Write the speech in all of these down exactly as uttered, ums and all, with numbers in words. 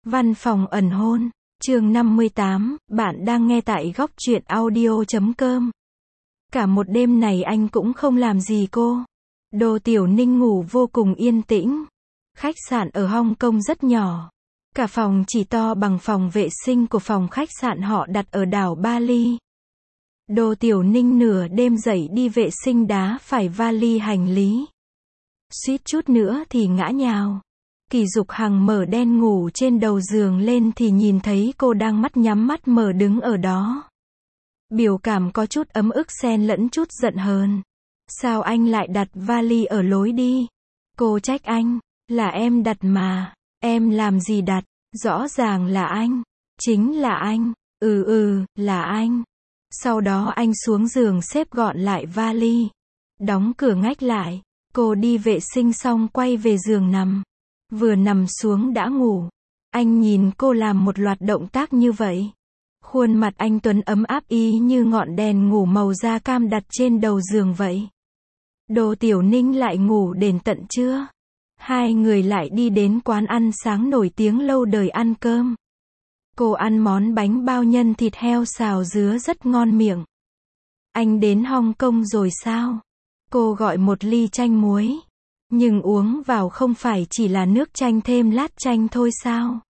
Văn phòng ẩn hôn, chương năm mươi tám, bạn đang nghe tại góc truyện audio chấm com. Cả một đêm này anh cũng không làm gì cô. Đô Tiểu Ninh ngủ vô cùng yên tĩnh. Khách sạn ở Hong Kong rất nhỏ. Cả phòng chỉ to bằng phòng vệ sinh của phòng khách sạn họ đặt ở đảo Bali. Đô Tiểu Ninh nửa đêm dậy đi vệ sinh đá phải vali hành lý. Suýt chút nữa thì ngã nhào. Kỳ Dục Hằng mở đen ngủ trên đầu giường lên thì nhìn thấy cô đang mắt nhắm mắt mở đứng ở đó. Biểu cảm có chút ấm ức xen lẫn chút giận hờn. Sao anh lại đặt vali ở lối đi? Cô trách anh, là em đặt mà, em làm gì đặt, rõ ràng là anh, chính là anh, ừ ừ, là anh. Sau đó anh xuống giường xếp gọn lại vali, đóng cửa ngách lại, cô đi vệ sinh xong quay về giường nằm. Vừa nằm xuống đã ngủ. Anh nhìn cô làm một loạt động tác như vậy. Khuôn mặt anh tuấn ấm áp y như ngọn đèn ngủ màu da cam đặt trên đầu giường vậy. Đô Tiểu Ninh lại ngủ đến tận trưa. Hai người lại đi đến quán ăn sáng nổi tiếng lâu đời ăn cơm. Cô ăn món bánh bao nhân thịt heo xào dứa rất ngon miệng. Anh đến Hong Kong rồi sao? Cô gọi một ly chanh muối. Nhưng uống vào không phải chỉ là nước chanh thêm lát chanh thôi sao?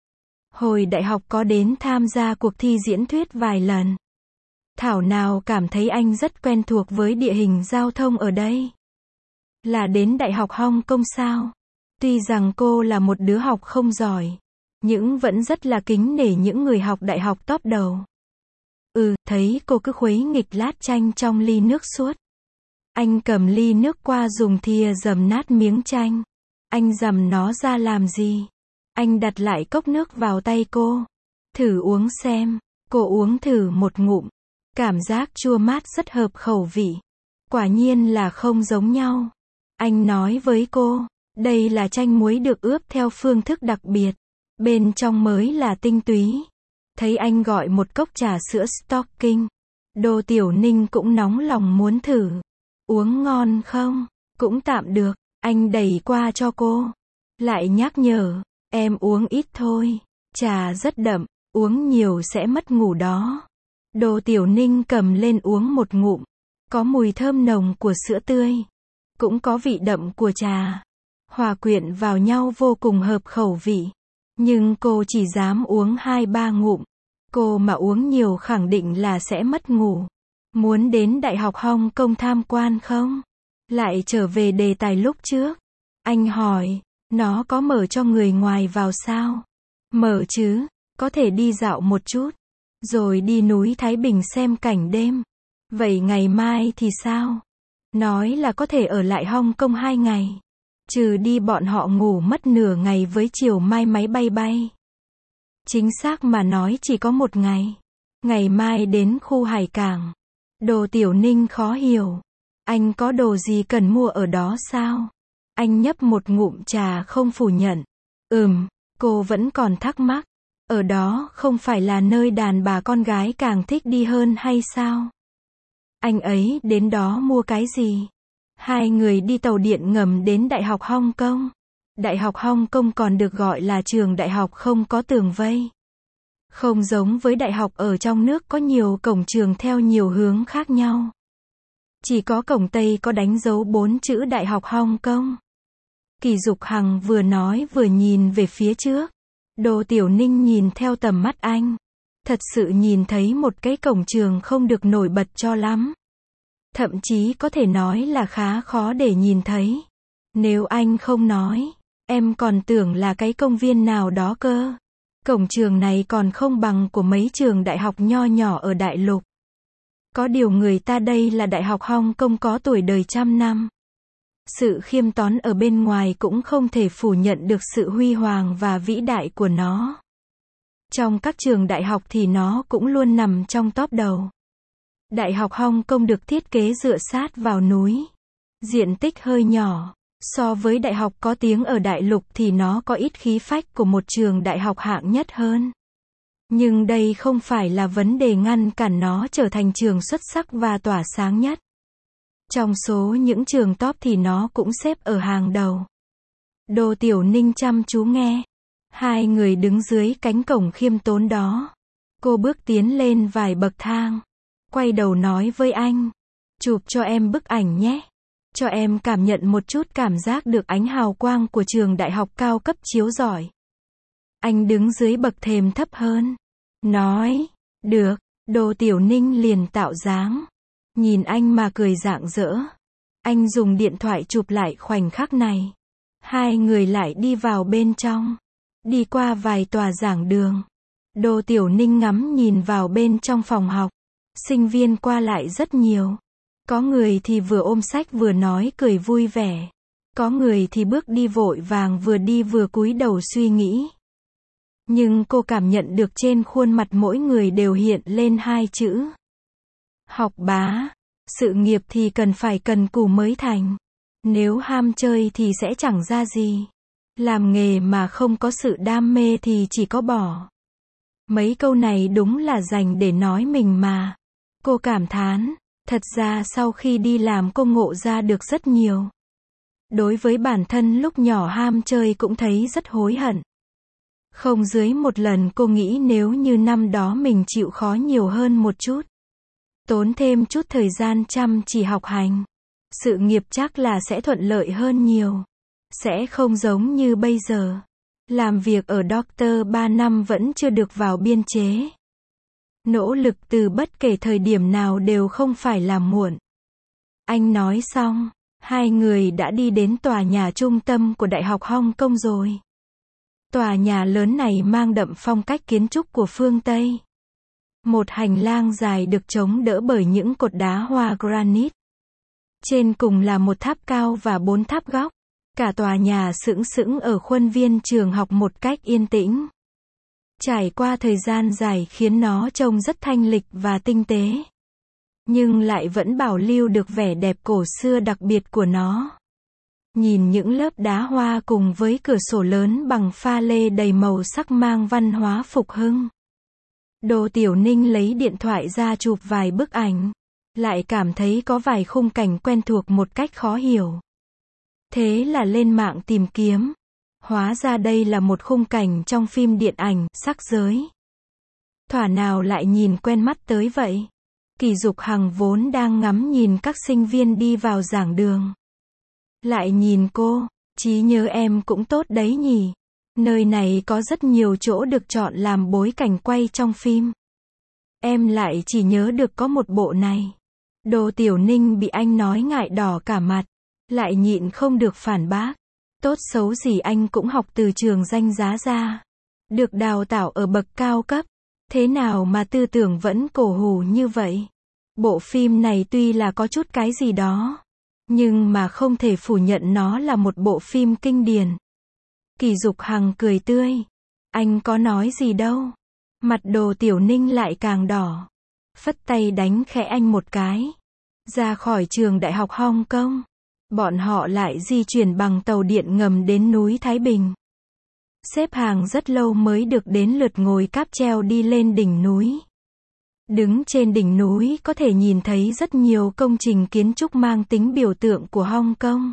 Hồi đại học có đến tham gia cuộc thi diễn thuyết vài lần. Thảo nào cảm thấy anh rất quen thuộc với địa hình giao thông ở đây. Là đến Đại học Hong Kong sao? Tuy rằng cô là một đứa học không giỏi, nhưng vẫn rất là kính nể những người học đại học top đầu. Ừ, thấy cô cứ khuấy nghịch lát chanh trong ly nước suốt. Anh cầm ly nước qua dùng thìa dầm nát miếng chanh. Anh dầm nó ra làm gì? Anh đặt lại cốc nước vào tay cô. Thử uống xem. Cô uống thử một ngụm. Cảm giác chua mát rất hợp khẩu vị. Quả nhiên là không giống nhau. Anh nói với cô, đây là chanh muối được ướp theo phương thức đặc biệt. Bên trong mới là tinh túy. Thấy anh gọi một cốc trà sữa Stocking. Đô Tiểu Ninh cũng nóng lòng muốn thử. Uống ngon không? Cũng tạm được. Anh đẩy qua cho cô. Lại nhắc nhở, em uống ít thôi. Trà rất đậm, uống nhiều sẽ mất ngủ đó. Đô Tiểu Ninh cầm lên uống một ngụm. Có mùi thơm nồng của sữa tươi. Cũng có vị đậm của trà. Hòa quyện vào nhau vô cùng hợp khẩu vị. Nhưng cô chỉ dám uống hai ba ngụm. Cô mà uống nhiều khẳng định là sẽ mất ngủ. Muốn đến Đại học Hong Kong tham quan không? Lại trở về đề tài lúc trước. Anh hỏi, nó có mở cho người ngoài vào sao? Mở chứ, có thể đi dạo một chút. Rồi đi núi Thái Bình xem cảnh đêm. Vậy ngày mai thì sao? Nói là có thể ở lại Hong Kong hai ngày. Trừ đi bọn họ ngủ mất nửa ngày với chiều mai máy bay bay. Chính xác mà nói chỉ có một ngày. Ngày mai đến khu hải cảng. Đô Tiểu Ninh khó hiểu. Anh có đồ gì cần mua ở đó sao? Anh nhấp một ngụm trà không phủ nhận. Ừm, cô vẫn còn thắc mắc. Ở đó không phải là nơi đàn bà con gái càng thích đi hơn hay sao? Anh ấy đến đó mua cái gì? Hai người đi tàu điện ngầm đến Đại học Hong Kong. Đại học Hong Kong còn được gọi là trường đại học không có tường vây. Không giống với đại học ở trong nước có nhiều cổng trường theo nhiều hướng khác nhau. Chỉ có cổng Tây có đánh dấu bốn chữ Đại học Hong Kong. Kỳ Dục Hằng vừa nói vừa nhìn về phía trước. Đô Tiểu Ninh nhìn theo tầm mắt anh. Thật sự nhìn thấy một cái cổng trường không được nổi bật cho lắm. Thậm chí có thể nói là khá khó để nhìn thấy. Nếu anh không nói, em còn tưởng là cái công viên nào đó cơ. Cổng trường này còn không bằng của mấy trường đại học nho nhỏ ở đại lục. Có điều người ta đây là Đại học Hong Kong có tuổi đời trăm năm. Sự khiêm tốn ở bên ngoài cũng không thể phủ nhận được sự huy hoàng và vĩ đại của nó. Trong các trường đại học thì nó cũng luôn nằm trong top đầu. Đại học Hong Kong được thiết kế dựa sát vào núi. Diện tích hơi nhỏ. So với đại học có tiếng ở đại lục thì nó có ít khí phách của một trường đại học hạng nhất hơn. Nhưng đây không phải là vấn đề ngăn cản nó trở thành trường xuất sắc và tỏa sáng nhất. Trong số những trường top thì nó cũng xếp ở hàng đầu. Đô Tiểu Ninh chăm chú nghe. Hai người đứng dưới cánh cổng khiêm tốn đó. Cô bước tiến lên vài bậc thang. Quay đầu nói với anh. Chụp cho em bức ảnh nhé. Cho em cảm nhận một chút cảm giác được ánh hào quang của trường đại học cao cấp chiếu rọi. Anh đứng dưới bậc thềm thấp hơn. Nói. Được. Đô Tiểu Ninh liền tạo dáng. Nhìn anh mà cười rạng rỡ. Anh dùng điện thoại chụp lại khoảnh khắc này. Hai người lại đi vào bên trong. Đi qua vài tòa giảng đường. Đô Tiểu Ninh ngắm nhìn vào bên trong phòng học. Sinh viên qua lại rất nhiều. Có người thì vừa ôm sách vừa nói cười vui vẻ. Có người thì bước đi vội vàng vừa đi vừa cúi đầu suy nghĩ. Nhưng cô cảm nhận được trên khuôn mặt mỗi người đều hiện lên hai chữ. Học bá. Sự nghiệp thì cần phải cần cù mới thành. Nếu ham chơi thì sẽ chẳng ra gì. Làm nghề mà không có sự đam mê thì chỉ có bỏ. Mấy câu này đúng là dành để nói mình mà. Cô cảm thán. Thật ra sau khi đi làm cô ngộ ra được rất nhiều. Đối với bản thân lúc nhỏ ham chơi cũng thấy rất hối hận. Không dưới một lần cô nghĩ nếu như năm đó mình chịu khó nhiều hơn một chút. Tốn thêm chút thời gian chăm chỉ học hành. Sự nghiệp chắc là sẽ thuận lợi hơn nhiều. Sẽ không giống như bây giờ. Làm việc ở Doctor ba năm vẫn chưa được vào biên chế. Nỗ lực từ bất kể thời điểm nào đều không phải là muộn. Anh nói xong, hai người đã đi đến tòa nhà trung tâm của Đại học Hong Kong rồi. Tòa nhà lớn này mang đậm phong cách kiến trúc của phương Tây. Một hành lang dài được chống đỡ bởi những cột đá hoa granite. Trên cùng là một tháp cao và bốn tháp góc. Cả tòa nhà sững sững ở khuôn viên trường học một cách yên tĩnh. Trải qua thời gian dài khiến nó trông rất thanh lịch và tinh tế. Nhưng lại vẫn bảo lưu được vẻ đẹp cổ xưa đặc biệt của nó. Nhìn những lớp đá hoa cùng với cửa sổ lớn bằng pha lê đầy màu sắc mang văn hóa phục hưng. Đô Tiểu Ninh lấy điện thoại ra chụp vài bức ảnh. Lại cảm thấy có vài khung cảnh quen thuộc một cách khó hiểu. Thế là lên mạng tìm kiếm. Hóa ra đây là một khung cảnh trong phim điện ảnh, Sắc Giới. Thỏa nào lại nhìn quen mắt tới vậy. Kỳ Dục Hằng vốn đang ngắm nhìn các sinh viên đi vào giảng đường. Lại nhìn cô, trí nhớ em cũng tốt đấy nhỉ. Nơi này có rất nhiều chỗ được chọn làm bối cảnh quay trong phim. Em lại chỉ nhớ được có một bộ này. Đô Tiểu Ninh bị anh nói ngại đỏ cả mặt. Lại nhịn không được phản bác. Tốt xấu gì anh cũng học từ trường danh giá ra. Được đào tạo ở bậc cao cấp. Thế nào mà tư tưởng vẫn cổ hủ như vậy? Bộ phim này tuy là có chút cái gì đó. Nhưng mà không thể phủ nhận nó là một bộ phim kinh điển. Kỳ Dục Hằng cười tươi. Anh có nói gì đâu. Mặt Đô Tiểu Ninh lại càng đỏ. Phất tay đánh khẽ anh một cái. Ra khỏi trường Đại học Hong Kong. Bọn họ lại di chuyển bằng tàu điện ngầm đến núi Thái Bình. Xếp hàng rất lâu mới được đến lượt ngồi cáp treo đi lên đỉnh núi. Đứng trên đỉnh núi có thể nhìn thấy rất nhiều công trình kiến trúc mang tính biểu tượng của Hong Kong.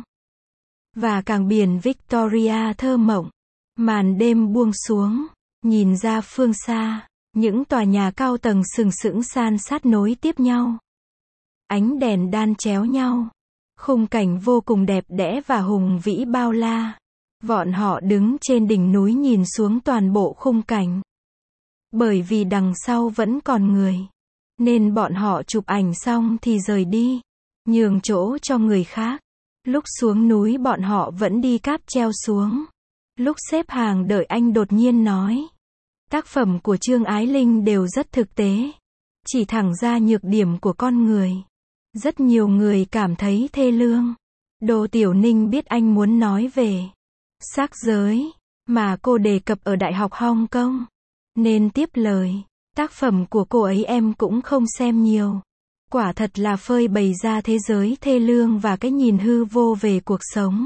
Và cảng biển Victoria thơ mộng. Màn đêm buông xuống, nhìn ra phương xa, những tòa nhà cao tầng sừng sững san sát nối tiếp nhau. Ánh đèn đan chéo nhau. Khung cảnh vô cùng đẹp đẽ và hùng vĩ bao la. Bọn họ đứng trên đỉnh núi nhìn xuống toàn bộ khung cảnh. Bởi vì đằng sau vẫn còn người. Nên bọn họ chụp ảnh xong thì rời đi. Nhường chỗ cho người khác. Lúc xuống núi bọn họ vẫn đi cáp treo xuống. Lúc xếp hàng đợi anh đột nhiên nói. Tác phẩm của Trương Ái Linh đều rất thực tế. Chỉ thẳng ra nhược điểm của con người. Rất nhiều người cảm thấy thê lương. Đô Tiểu Ninh biết anh muốn nói về sắc giới mà cô đề cập ở Đại học Hong Kong. Nên tiếp lời. Tác phẩm của cô ấy em cũng không xem nhiều. Quả thật là phơi bày ra thế giới thê lương và cái nhìn hư vô về cuộc sống.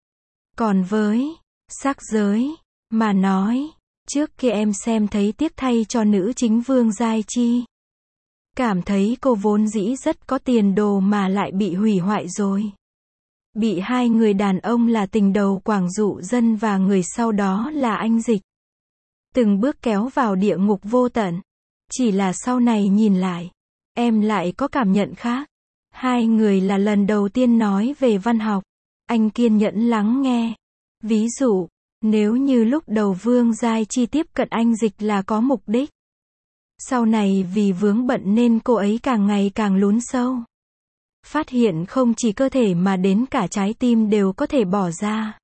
Còn với sắc giới mà nói, trước kia em xem thấy tiếc thay cho nữ chính Vương Giai Chi. Cảm thấy cô vốn dĩ rất có tiền đồ mà lại bị hủy hoại rồi. Bị hai người đàn ông là tình đầu Quảng Dụ Dân và người sau đó là anh Dịch từng bước kéo vào địa ngục vô tận. Chỉ là sau này nhìn lại, em lại có cảm nhận khác. Hai người là lần đầu tiên nói về văn học. Anh kiên nhẫn lắng nghe. Ví dụ, nếu như lúc đầu Vương Giai Chi tiếp cận anh Dịch là có mục đích. Sau này vì vướng bận nên cô ấy càng ngày càng lún sâu. Phát hiện không chỉ cơ thể mà đến cả trái tim đều có thể bỏ ra.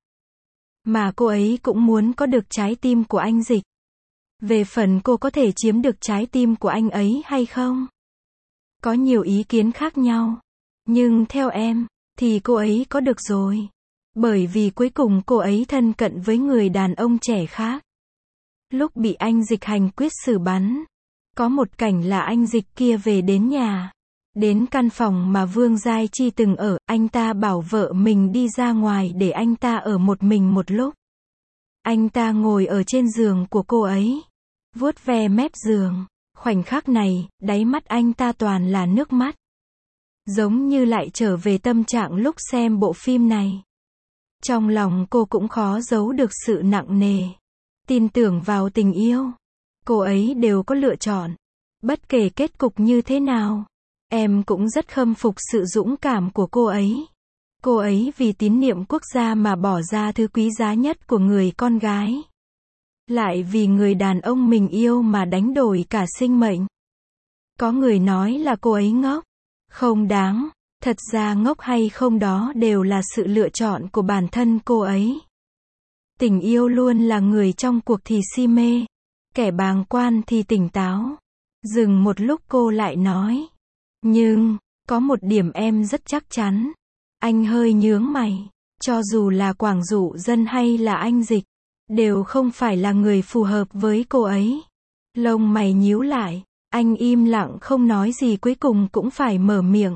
Mà cô ấy cũng muốn có được trái tim của anh Dịch. Về phần cô có thể chiếm được trái tim của anh ấy hay không? Có nhiều ý kiến khác nhau. Nhưng theo em, thì cô ấy có được rồi. Bởi vì cuối cùng cô ấy thân cận với người đàn ông trẻ khác. Lúc bị anh Dịch hành quyết xử bắn, có một cảnh là anh Dịch kia về đến nhà. Đến căn phòng mà Vương Giai Chi từng ở, anh ta bảo vợ mình đi ra ngoài để anh ta ở một mình một lúc. Anh ta ngồi ở trên giường của cô ấy, vuốt ve mép giường. Khoảnh khắc này, đáy mắt anh ta toàn là nước mắt. Giống như lại trở về tâm trạng lúc xem bộ phim này. Trong lòng cô cũng khó giấu được sự nặng nề. Tin tưởng vào tình yêu. Cô ấy đều có lựa chọn. Bất kể kết cục như thế nào, em cũng rất khâm phục sự dũng cảm của cô ấy. Cô ấy vì tín niệm quốc gia mà bỏ ra thứ quý giá nhất của người con gái. Lại vì người đàn ông mình yêu mà đánh đổi cả sinh mệnh. Có người nói là cô ấy ngốc. Không đáng. Thật ra ngốc hay không đó đều là sự lựa chọn của bản thân cô ấy. Tình yêu luôn là người trong cuộc thì si mê. Kẻ bàng quan thì tỉnh táo. Dừng một lúc cô lại nói. Nhưng, có một điểm em rất chắc chắn. Anh hơi nhướng mày. Cho dù là Quảng Dụ Dân hay là anh Dịch, đều không phải là người phù hợp với cô ấy. Lông mày nhíu lại. Anh im lặng không nói gì, cuối cùng cũng phải mở miệng.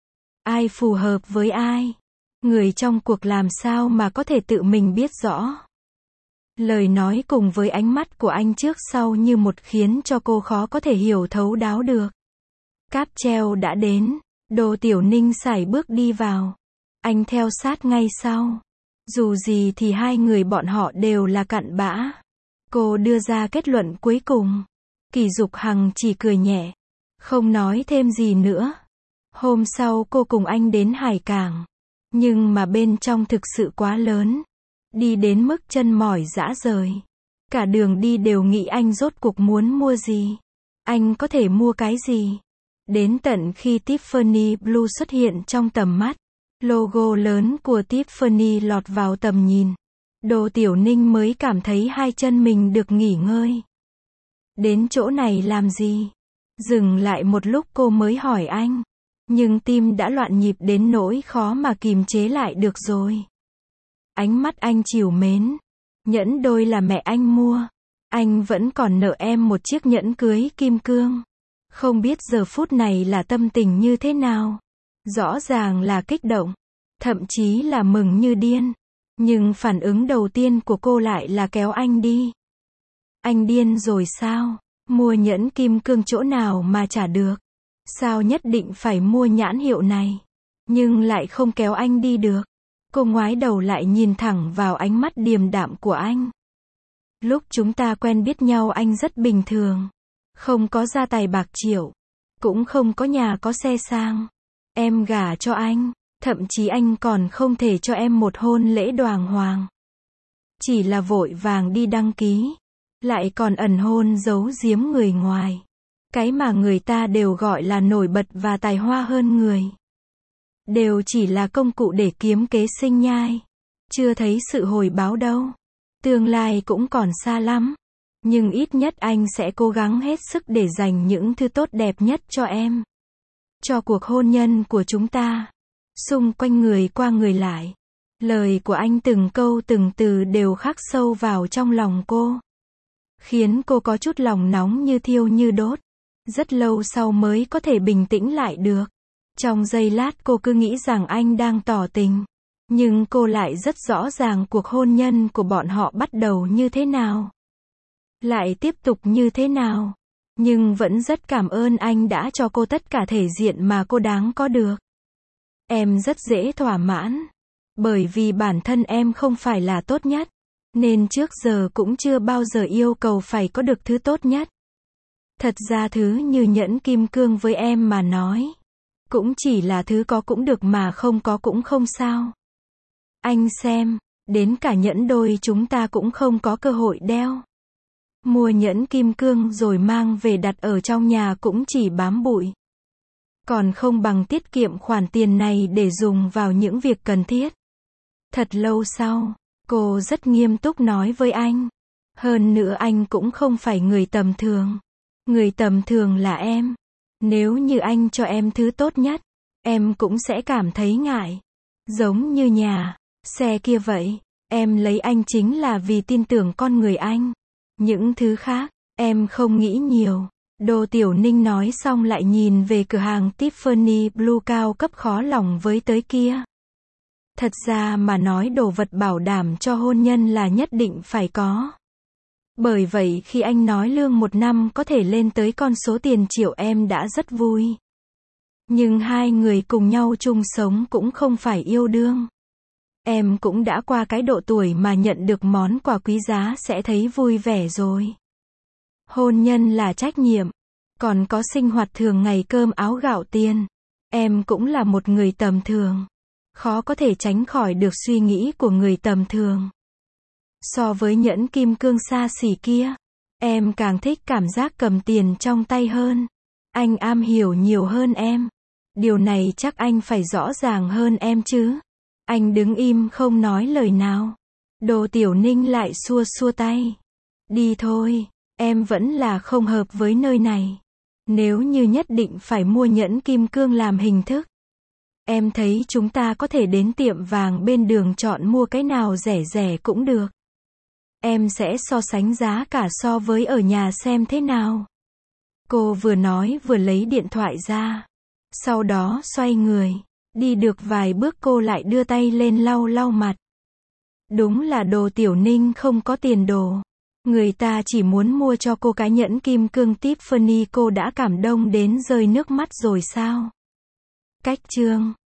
Ai phù hợp với ai? Người trong cuộc làm sao mà có thể tự mình biết rõ? Lời nói cùng với ánh mắt của anh trước sau như một khiến cho cô khó có thể hiểu thấu đáo được. Cáp treo đã đến. Đô Tiểu Ninh sải bước đi vào. Anh theo sát ngay sau. Dù gì thì hai người bọn họ đều là cặn bã. Cô đưa ra kết luận cuối cùng. Kỳ Dục Hằng chỉ cười nhẹ. Không nói thêm gì nữa. Hôm sau cô cùng anh đến Hải Cảng. Nhưng mà bên trong thực sự quá lớn. Đi đến mức chân mỏi rã rời. Cả đường đi đều nghĩ anh rốt cuộc muốn mua gì. Anh có thể mua cái gì. Đến tận khi Tiffany Blue xuất hiện trong tầm mắt. Logo lớn của Tiffany lọt vào tầm nhìn. Đô Tiểu Ninh mới cảm thấy hai chân mình được nghỉ ngơi. Đến chỗ này làm gì? Dừng lại một lúc cô mới hỏi anh. Nhưng tim đã loạn nhịp đến nỗi khó mà kìm chế lại được rồi. Ánh mắt anh trìu mến. Nhẫn đôi là mẹ anh mua. Anh vẫn còn nợ em một chiếc nhẫn cưới kim cương. Không biết giờ phút này là tâm tình như thế nào. Rõ ràng là kích động. Thậm chí là mừng như điên. Nhưng phản ứng đầu tiên của cô lại là kéo anh đi. Anh điên rồi sao? Mua nhẫn kim cương chỗ nào mà trả được? Sao nhất định phải mua nhãn hiệu này? Nhưng lại không kéo anh đi được. Cô ngoái đầu lại nhìn thẳng vào ánh mắt điềm đạm của anh. Lúc chúng ta quen biết nhau anh rất bình thường. Không có gia tài bạc triệu. Cũng không có nhà có xe sang. Em gả cho anh. Thậm chí anh còn không thể cho em một hôn lễ đoàng hoàng. Chỉ là vội vàng đi đăng ký. Lại còn ẩn hôn giấu giếm người ngoài. Cái mà người ta đều gọi là nổi bật và tài hoa hơn người. Đều chỉ là công cụ để kiếm kế sinh nhai. Chưa thấy sự hồi báo đâu. Tương lai cũng còn xa lắm. Nhưng ít nhất anh sẽ cố gắng hết sức để dành những thứ tốt đẹp nhất cho em. Cho cuộc hôn nhân của chúng ta. Xung quanh người qua người lại. Lời của anh từng câu từng từ đều khắc sâu vào trong lòng cô. Khiến cô có chút lòng nóng như thiêu như đốt. Rất lâu sau mới có thể bình tĩnh lại được. Trong giây lát cô cứ nghĩ rằng anh đang tỏ tình. Nhưng cô lại rất rõ ràng cuộc hôn nhân của bọn họ bắt đầu như thế nào. Lại tiếp tục như thế nào. Nhưng vẫn rất cảm ơn anh đã cho cô tất cả thể diện mà cô đáng có được. Em rất dễ thỏa mãn. Bởi vì bản thân em không phải là tốt nhất. nên trước giờ cũng chưa bao giờ yêu cầu phải có được thứ tốt nhất. Thật ra thứ như nhẫn kim cương với em mà nói, cũng chỉ là thứ có cũng được mà không có cũng không sao. Anh xem, đến cả nhẫn đôi chúng ta cũng không có cơ hội đeo. Mua nhẫn kim cương rồi mang về đặt ở trong nhà cũng chỉ bám bụi. Còn không bằng tiết kiệm khoản tiền này để dùng vào những việc cần thiết. Thật lâu sau, cô rất nghiêm túc nói với anh. Hơn nữa anh cũng không phải người tầm thường. Người tầm thường là em. Nếu như anh cho em thứ tốt nhất, em cũng sẽ cảm thấy ngại. Giống như nhà, xe kia vậy. Em lấy anh chính là vì tin tưởng con người anh. Những thứ khác, em không nghĩ nhiều. Đô Tiểu Ninh nói xong lại nhìn về cửa hàng Tiffany Blue cao cấp khó lòng với tới kia. Thật ra mà nói đồ vật bảo đảm cho hôn nhân là nhất định phải có. Bởi vậy khi anh nói lương một năm có thể lên tới con số tiền triệu em đã rất vui. Nhưng hai người cùng nhau chung sống cũng không phải yêu đương. Em cũng đã qua cái độ tuổi mà nhận được món quà quý giá sẽ thấy vui vẻ rồi. Hôn nhân là trách nhiệm, còn có sinh hoạt thường ngày cơm áo gạo tiền. Em cũng là một người tầm thường. Khó có thể tránh khỏi được suy nghĩ của người tầm thường. So với nhẫn kim cương xa xỉ kia, em càng thích cảm giác cầm tiền trong tay hơn. Anh am hiểu nhiều hơn em. Điều này chắc anh phải rõ ràng hơn em chứ. Anh đứng im không nói lời nào. Đô Tiểu Ninh lại xua xua tay. Đi thôi, em vẫn là không hợp với nơi này. Nếu như nhất định phải mua nhẫn kim cương làm hình thức, em thấy chúng ta có thể đến tiệm vàng bên đường chọn mua cái nào rẻ rẻ cũng được. Em sẽ so sánh giá cả so với ở nhà xem thế nào. Cô vừa nói vừa lấy điện thoại ra. Sau đó xoay người. Đi được vài bước cô lại đưa tay lên lau lau mặt. Đúng là Đô Tiểu Ninh không có tiền đồ. Người ta chỉ muốn mua cho cô cái nhẫn kim cương Tiffany cô đã cảm động đến rơi nước mắt rồi sao? Cách chương